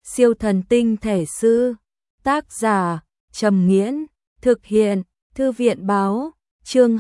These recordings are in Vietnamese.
Siêu thần tinh thể sư. Tác giả Trầm Nghiễn. Thực hiện Thư viện báo. Chương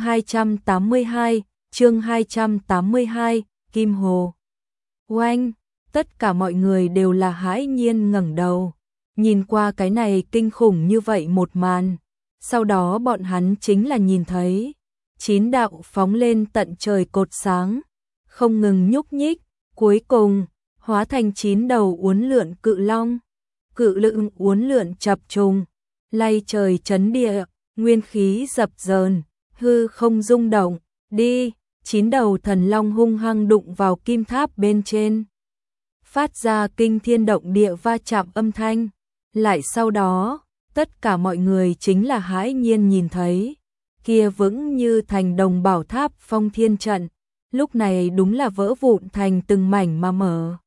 282, Kim Hồ. Oanh, tất cả mọi người đều là hãi nhiên ngẩng đầu, nhìn qua cái này kinh khủng như vậy một màn. Sau đó bọn hắn chính là nhìn thấy 9 đạo phóng lên tận trời cột sáng, không ngừng nhúc nhích, cuối cùng hóa thành 9 đầu uốn lượn cự long. Cự lượng uốn lượn chập trùng, lay trời chấn địa, nguyên khí dập dờn, hư không rung động. Đi, 9 đầu thần long hung hăng đụng vào kim tháp bên trên, phát ra kinh thiên động địa va chạm âm thanh. Lại sau đó, tất cả mọi người chính là hãi nhiên nhìn thấy, kia vững như thành đồng bảo tháp Phong Thiên Trận, lúc này đúng là vỡ vụn thành từng mảnh mà mở.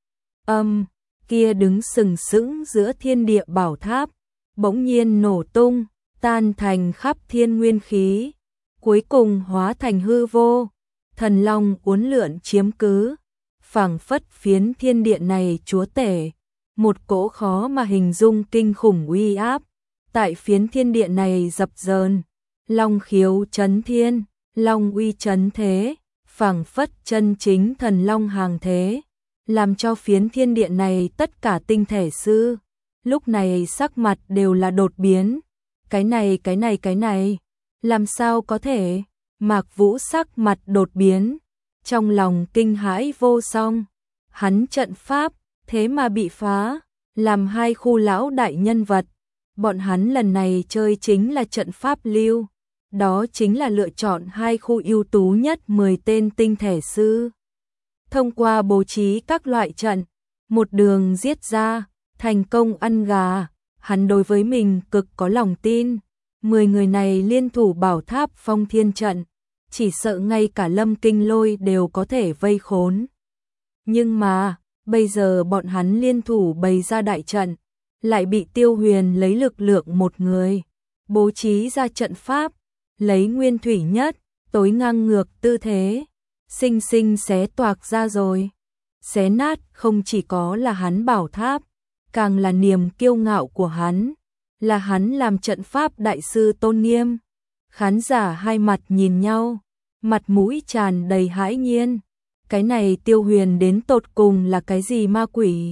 Kia đứng sừng sững giữa thiên địa bảo tháp, bỗng nhiên nổ tung, tan thành khắp thiên nguyên khí, cuối cùng hóa thành hư vô. Thần long uốn lượn chiếm cứ, phảng phất phiến thiên địa này chúa tể, một cỗ khó mà hình dung kinh khủng uy áp, tại phiến thiên địa này dập dờn. Long khiếu chấn thiên, long uy chấn thế, phảng phất chân chính thần long hàng thế, làm cho phiến thiên địa này tất cả tinh thể sư lúc này sắc mặt đều là đột biến. Cái này, làm sao có thể? Mạc Vũ sắc mặt đột biến, trong lòng kinh hãi vô song. Hắn trận pháp thế mà bị phá, làm hai khu lão đại nhân vật. Bọn hắn lần này chơi chính là trận pháp lưu, đó chính là lựa chọn hai khu ưu tú nhất 10 tên tinh thể sư. Thông qua bố trí các loại trận, một đường giết ra, thành công ăn gà. Hắn đối với mình cực có lòng tin, 10 người này liên thủ bảo tháp Phong Thiên Trận, chỉ sợ ngay cả Lâm Kinh Lôi đều có thể vây khốn. Nhưng mà, bây giờ bọn hắn liên thủ bày ra đại trận, lại bị Tiêu Huyền lấy lực lượng một người bố trí ra trận pháp, lấy nguyên thủy nhất, tối ngang ngược tư thế, sinh sinh xé toạc ra rồi. Xé nát không chỉ có là hắn bảo tháp, càng là niềm kiêu ngạo của hắn, là hắn làm trận pháp đại sư tôn nghiêm. Khán giả hai mặt nhìn nhau, mặt mũi tràn đầy hãi nhiên. Cái này Tiêu Huyền đến tột cùng là cái gì ma quỷ?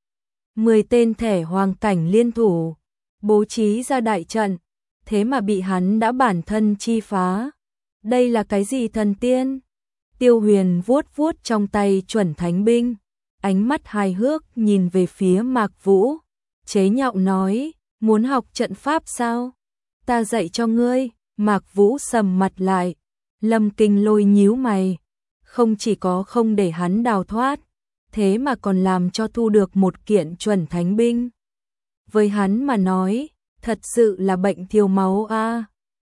10 tên thể hoàng cảnh liên thủ, bố trí ra đại trận, thế mà bị hắn đã bản thân chi phá. Đây là cái gì thần tiên? Tiêu Huyền vuốt vuốt trong tay chuẩn thánh binh, ánh mắt hài hước nhìn về phía Mạc Vũ, chế nhạo nói, muốn học trận pháp sao? Ta dạy cho ngươi. Mạc Vũ sầm mặt lại, Lâm Kinh Lôi nhíu mày, không chỉ có không để hắn đào thoát, thế mà còn làm cho thu được một kiện chuẩn thánh binh. Với hắn mà nói, thật sự là bệnh thiếu máu a.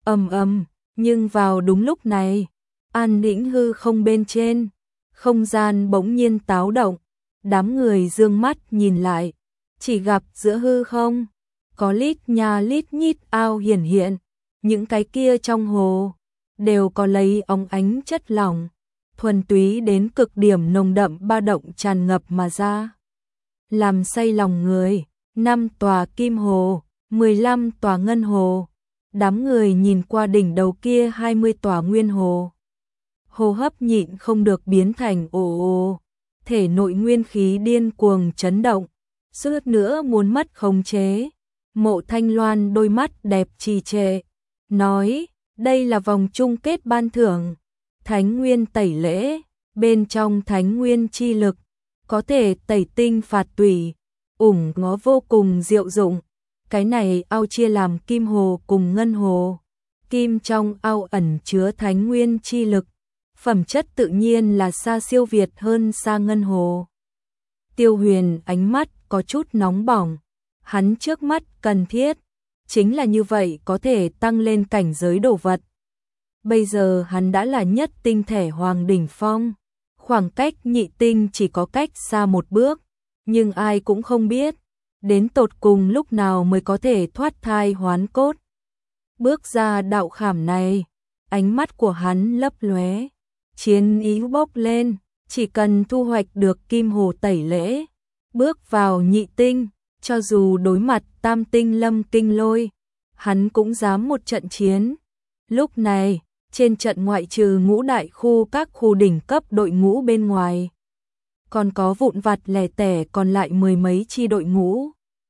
Nhưng vào đúng lúc này, an tĩnh hư không bên trên, không gian bỗng nhiên táo động, đám người dương mắt nhìn lại, chỉ gặp giữa hư không có lít nha lít nhít ao hiển hiện, những cái kia trong hồ đều có lấy óng ánh chất lỏng, thuần túy đến cực điểm nồng đậm ba động tràn ngập mà ra, làm say lòng người. 5 tòa kim hồ, 15 tòa ngân hồ. Đám người nhìn qua đỉnh đầu kia 20 tòa nguyên hồ, hô hấp nhịn không được biến thành ồ ồ, thể nội nguyên khí điên cuồng chấn động, suýt nữa muốn mất khống chế. Mộ Thanh Loan đôi mắt đẹp trì trệ, nói, đây là vòng chung kết ban thưởng, Thánh Nguyên tẩy lễ, bên trong Thánh Nguyên chi lực, có thể tẩy tinh phạt tủy, ủng ngó vô cùng diệu dụng. Cái này ao chia làm kim hồ cùng ngân hồ, kim trong ao ẩn chứa Thánh Nguyên chi lực, phẩm chất tự nhiên là xa siêu việt hơn xa ngân hồ. Tiêu Huyền ánh mắt có chút nóng bỏng, hắn trước mắt cần thiết chính là như vậy có thể tăng lên cảnh giới đồ vật. Bây giờ hắn đã là nhất tinh thể hoàng đỉnh phong, khoảng cách nhị tinh chỉ có cách xa một bước, nhưng ai cũng không biết đến tột cùng lúc nào mới có thể thoát thai hoán cốt. Bước ra đạo khảm này, ánh mắt của hắn lấp lóe, chiến ý bốc lên, chỉ cần thu hoạch được kim hồ tẩy lễ, bước vào nhị tinh, cho dù đối mặt tam tinh Lâm Kinh Lôi, hắn cũng dám một trận chiến. Lúc này, trên trận ngoại trừ ngũ đại khu các khu đỉnh cấp đội ngũ bên ngoài, còn có vụn vặt lẻ tẻ còn lại mười mấy chi đội ngũ.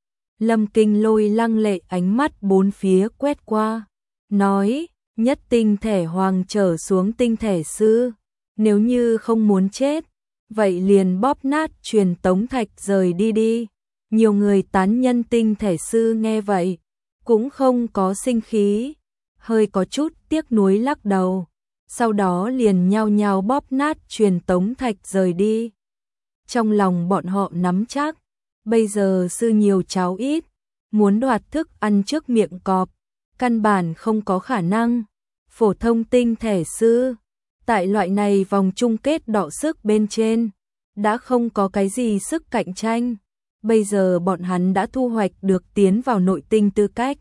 Lâm Kinh Lôi lăng lệ ánh mắt bốn phía quét qua, nói, nhất tinh thể hoàng trở xuống tinh thể sư, nếu như không muốn chết, vậy liền bóp nát truyền tống thạch rời đi đi. Nhiều người tán nhân tinh thể sư nghe vậy, cũng không có sinh khí, hơi có chút tiếc nuối lắc đầu, sau đó liền nhao nhao bóp nát truyền tống thạch rời đi. Trong lòng bọn họ nắm chắc, bây giờ sư nhiều cháu ít, muốn đoạt thức ăn trước miệng cọp, căn bản không có khả năng. Phổ thông tinh thể sư, tại loại này vòng chung kết đọ sức bên trên, đã không có cái gì sức cạnh tranh. Bây giờ bọn hắn đã thu hoạch được tiến vào nội tinh tư cách.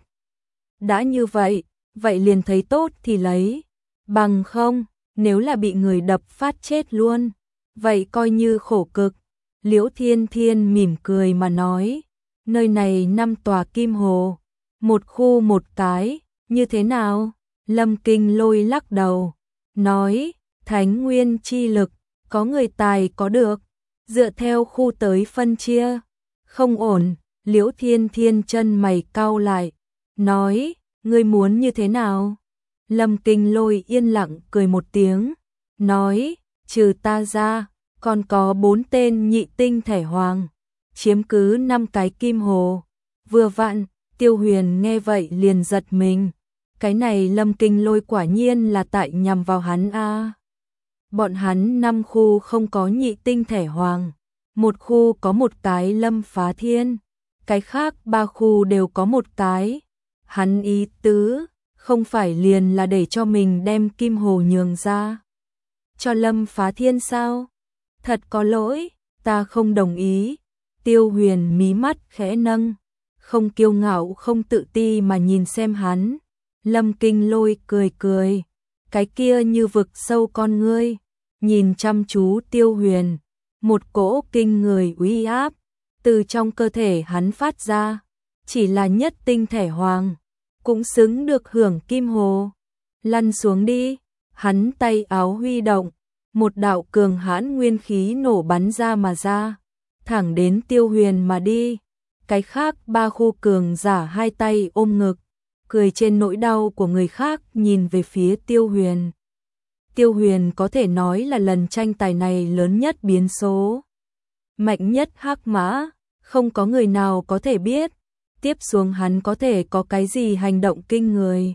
Đã như vậy, vậy liền thấy tốt thì lấy. Bằng không, nếu là bị người đập phát chết luôn, vậy coi như khổ cực. Liễu Thiên Thiên mỉm cười mà nói, nơi này 5 tòa kim hồ, một khu một cái, như thế nào? Lâm Kinh Lôi lắc đầu, nói, thánh nguyên chi lực, có người tài có được, dựa theo khu tới phân chia. Không ổn, Liễu Thiên Thiên chân mày cau lại, nói, ngươi muốn như thế nào? Lâm Kinh Lôi yên lặng cười một tiếng, nói, trừ ta ra, còn có 4 tên nhị tinh thể hoàng, chiếm cứ 5 cái kim hồ. Vừa vặn, Tiêu Huyền nghe vậy liền giật mình, cái này Lâm Kinh Lôi quả nhiên là tại nhằm vào hắn a. Bọn hắn 5 khu không có nhị tinh thể hoàng, một khu có một cái Lâm Phá Thiên, cái khác 3 khu đều có một cái. Hắn ý tứ, không phải liền là để cho mình đem kim hồ nhường ra cho Lâm Phá Thiên sao? Thật có lỗi, ta không đồng ý. Tiêu Huyền mí mắt khẽ nâng, không kiêu ngạo không tự ti mà nhìn xem hắn. Lâm Kinh Lôi cười cười, cái kia như vực sâu con ngươi, nhìn chăm chú Tiêu Huyền, một cỗ kinh người uy áp từ trong cơ thể hắn phát ra, chỉ là nhất tinh thể hoàng, cũng xứng được hưởng kim hồ. Lăn xuống đi, hắn tay áo huy động, một đạo cường hãn nguyên khí nổ bắn ra mà ra, thẳng đến Tiêu Huyền mà đi. Cái khác 3 khu cường giả hai tay ôm ngực, cười trên nỗi đau của người khác nhìn về phía Tiêu Huyền. Tiêu Huyền có thể nói là lần tranh tài này lớn nhất biến số, mạnh nhất hắc mã, không có người nào có thể biết tiếp xuống hắn có thể có cái gì hành động kinh người.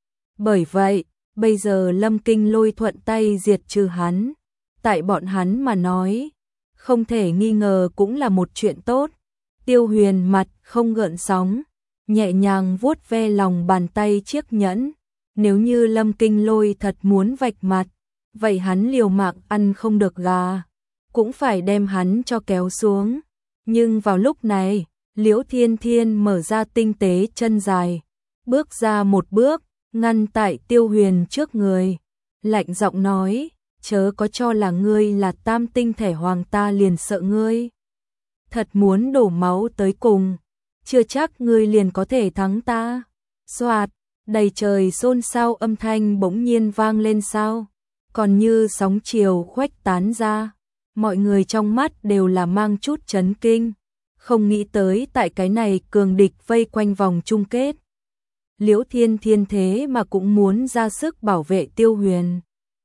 Bởi vậy, bây giờ Lâm Kinh Lôi thuận tay diệt trừ hắn, tại bọn hắn mà nói, không thể nghi ngờ cũng là một chuyện tốt. Tiêu Huyền mặt không gợn sóng, nhẹ nhàng vuốt ve lòng bàn tay chiếc nhẫn. Nếu như Lâm Kinh Lôi thật muốn vạch mặt, vậy hắn liều mạng ăn không được gà, cũng phải đem hắn cho kéo xuống. Nhưng vào lúc này, Liễu Thiên Thiên mở ra tinh tế chân dài, bước ra một bước, ngăn tại Tiêu Huyền trước người, lạnh giọng nói, chớ có cho là ngươi là tam tinh thể hoàng ta liền sợ ngươi. Thật muốn đổ máu tới cùng, chưa chắc ngươi liền có thể thắng ta. Soạt, đầy trời xôn xao âm thanh bỗng nhiên vang lên sao, còn như sóng chiều khuếch tán ra, mọi người trong mắt đều là mang chút chấn kinh, không nghĩ tới tại cái này cường địch vây quanh vòng chung kết. Liễu Thiên Thiên thế mà cũng muốn ra sức bảo vệ Tiêu Huyền.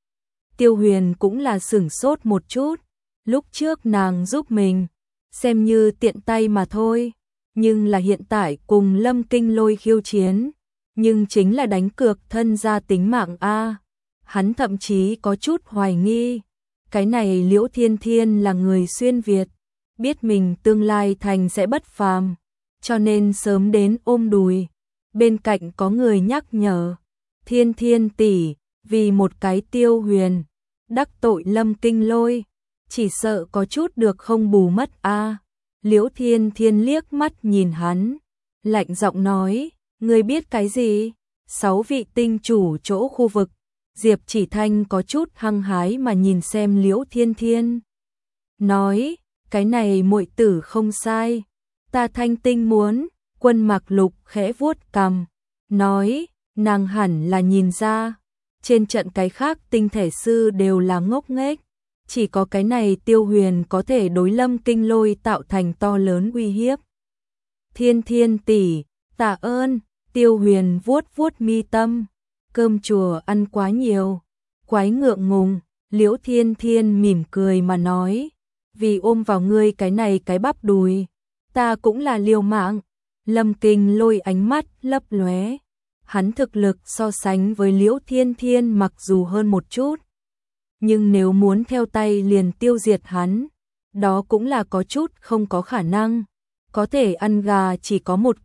Tiêu Huyền cũng là sửng sốt một chút, lúc trước nàng giúp mình, xem như tiện tay mà thôi, nhưng là hiện tại cùng Lâm Kinh Lôi khiêu chiến, nhưng chính là đánh cược thân ra tính mạng a. Hắn thậm chí có chút hoài nghi, cái này Liễu Thiên Thiên là người xuyên Việt, biết mình tương lai thành sẽ bất phàm, cho nên sớm đến ôm đùi. Bên cạnh có người nhắc nhở, Thiên Thiên tỷ, vì một cái Tiêu Huyền, đắc tội Lâm Kinh Lôi, chỉ sợ có chút được không bù mất a. Liễu Thiên Thiên liếc mắt nhìn hắn, lạnh giọng nói, ngươi biết cái gì? 6 vị tinh chủ chỗ khu vực. Diệp Chỉ Thanh có chút hăng hái mà nhìn xem Liễu Thiên Thiên, nói, cái này muội tử không sai, Ta Thanh Tinh muốn, Quân Mặc Lục khẽ vuốt cằm, nói, nàng hẳn là nhìn ra, trên trận cái khác tinh thể sư đều là ngốc nghếch, chỉ có cái này Tiêu Huyền có thể đối Lâm Kinh Lôi tạo thành to lớn uy hiếp. Thiên Thiên tỷ, tạ ơn, Tiêu Huyền vuốt vuốt mi tâm, cơm chùa ăn quá nhiều, quái ngượng ngùng, Liễu Thiên Thiên mỉm cười mà nói, vì ôm vào ngươi cái này cái bắp đùi, ta cũng là liều mạng. Lâm Kinh Lôi ánh mắt lấp lóe, hắn thực lực so sánh với Liễu Thiên Thiên mặc dù hơn một chút, nhưng nếu muốn theo tay liền tiêu diệt hắn, đó cũng là có chút không có khả năng. Có thể ăn gà chỉ có một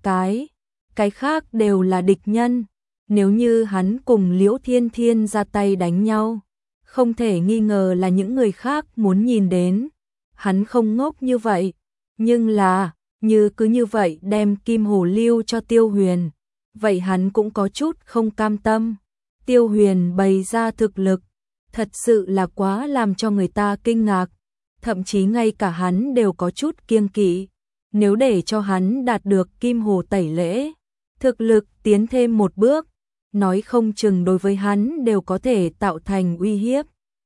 cái khác đều là địch nhân. Nếu như hắn cùng Liễu Thiên Thiên ra tay đánh nhau, không thể nghi ngờ là những người khác muốn nhìn đến. Hắn không ngốc như vậy, nhưng là, cứ như vậy đem Kim Hồ lưu cho Tiêu Huyền, vậy hắn cũng có chút không cam tâm. Tiêu Huyền bày ra thực lực, thật sự là quá làm cho người ta kinh ngạc, thậm chí ngay cả hắn đều có chút kiêng kỵ. Nếu để cho hắn đạt được Kim Hồ tẩy lễ, thực lực tiến thêm một bước, nói không chừng đối với hắn đều có thể tạo thành uy hiếp.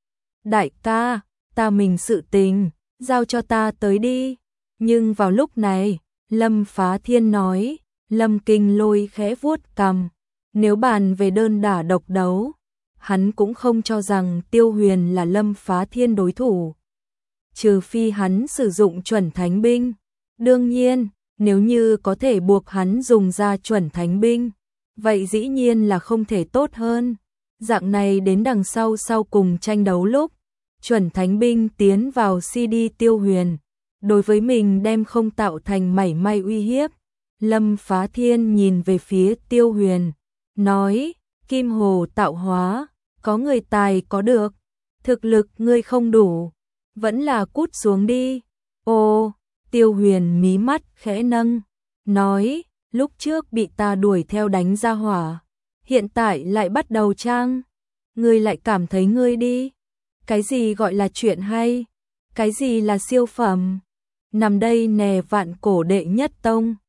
Đại ca, ta mình sự tình, giao cho ta tới đi. Nhưng vào lúc này, Lâm Phá Thiên nói, Lâm Kinh Lôi khẽ vuốt cằm, nếu bàn về đơn đả độc đấu, hắn cũng không cho rằng Tiêu Huyền là Lâm Phá Thiên đối thủ. Trừ phi hắn sử dụng chuẩn thánh binh. Đương nhiên, nếu như có thể buộc hắn dùng ra chuẩn thánh binh, vậy dĩ nhiên là không thể tốt hơn. Dạng này đến đằng sau cùng tranh đấu lúc, chuẩn thánh binh tiến vào CD Tiêu Huyền, đối với mình đem không tạo thành mảy may uy hiếp. Lâm Phá Thiên nhìn về phía Tiêu Huyền, nói, Kim Hồ tạo hóa, có người tài có được, thực lực ngươi không đủ, vẫn là cút xuống đi. Ô, Tiêu Huyền mí mắt khẽ nâng, nói, lúc trước bị ta đuổi theo đánh ra hỏa, hiện tại lại bắt đầu trang, ngươi lại cảm thấy ngươi đi. Cái gì gọi là chuyện hay, cái gì là siêu phẩm, nằm đây nè vạn cổ đệ nhất tông.